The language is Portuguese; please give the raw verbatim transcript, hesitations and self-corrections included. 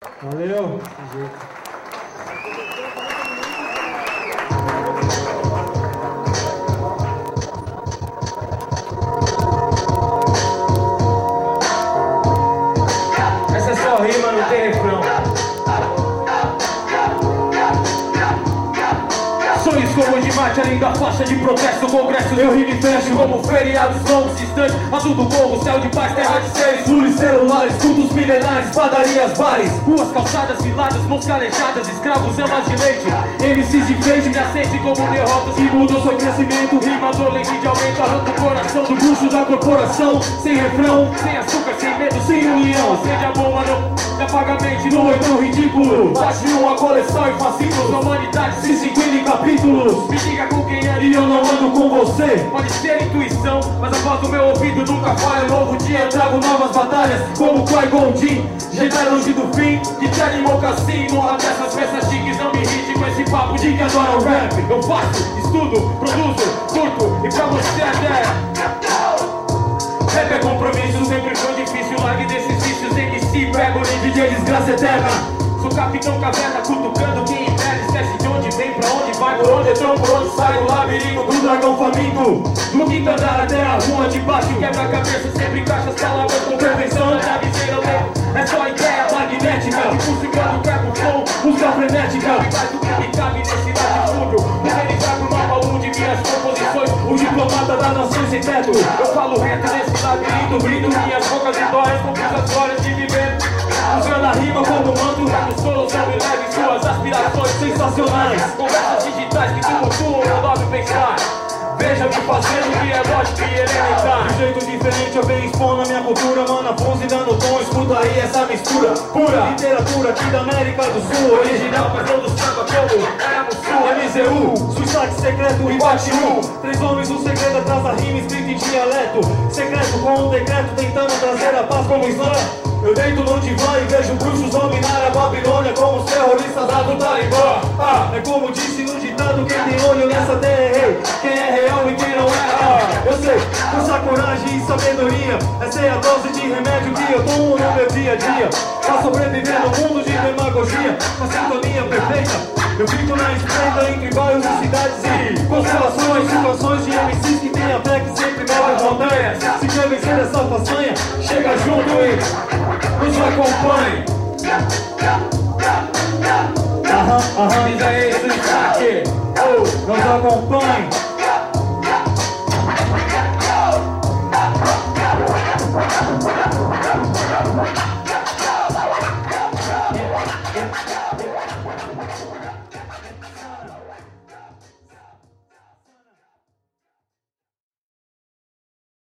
Valeu. Essa é só rima, não tem refrão. Sonhos como de mate, além da faixa de protesto, congresso, eu rimo e fecho como feriados longos, distantes, azul do morro, céu de paz, terra de seres, luzes celulares, cultos milenares, padarias, bares, ruas, calçadas, filadas, mãos calejadas, escravos, amas de leite, M Cs de frente, me acende como derrotas, e mudam seu crescimento, rimador, lente de aumento, arranca o coração do bucho da corporação, sem refrão, sem açúcar, sem medo, sem união, acende a bomba no, apaga a mente no oitão ridículo, bate uma coleção e fascículos, a humanidade se cinquenta em capítulos. Me diga com quem é e eu não ando com você. Pode ser intuição, mas a voz do meu ouvido nunca falha. Novo dia, eu trago novas batalhas, como Qui-Gon Jinn. Jedi longe do fim, de terno e mocassim. Honra dessas peças chiques, não me irrite com esse papo de que adora o rap. Eu faço, estudo, produzo, curto e pra você até. Rap é compromisso, sempre foi difícil. Largue desses vícios, M C, pego nem D J, desgraça eterna. Sou capitão caverna, cutucando quem impede. Esquece de onde vem, pra onde vai, por onde entrou, por onde sai. O labirinto do dragão faminto. Do quinto andar até a rua de baixo. Quebra-cabeça, sempre encaixa as palavras com perfeição. Já avisei, não tem, é só ideia magnética. Que fucilando, quebra o som, música frenética. E mais do que me cabe nesse latifúndio. Organizar pro mapa um de minhas composições. O diplomata da nação sem teto. Eu falo reto nesse labirinto, brindo minhas bocas e dóias com as glórias de viver. Usando a rima como manto, os solos são e leve suas aspirações sensacionais. Conversas digitais que tumultuam meu nobre pensar. Veja-me fazendo que é lógico e elementar. De um jeito diferente eu venho expondo a minha cultura. Mano, Afonso e dando tom, escuta aí essa mistura pura. Literatura aqui da América do Sul. Original, perdão do samba como era no Sul. M Z U, Suicide secreto e Batiru. Três homens, um segredo atrás da rima escrita em dialeto. Secreto com um decreto tentando trazer a paz como Islã. Eu deito no divã e vejo bruxos dominar a Babilônia como os terroristas lá do Talibã. Ah, é como disse no ditado, quem tem olho nessa terra é rei. Quem é real e quem não é, ah, eu sei, força, coragem e sabedoria. Essa é a dose de remédio que eu tomo no meu dia a dia. Pra sobreviver no mundo de demagogia, a sintonia perfeita. Eu fico na espreita entre bairros e cidades e constelações, situações de M Cs que tem a fé que sempre move montanhas. Se quer vencer essa façanha, chega junto e nos acompanhe. Aham, aham, diz aí, Suicide, oh, nos acompanhe. Yeah, yeah.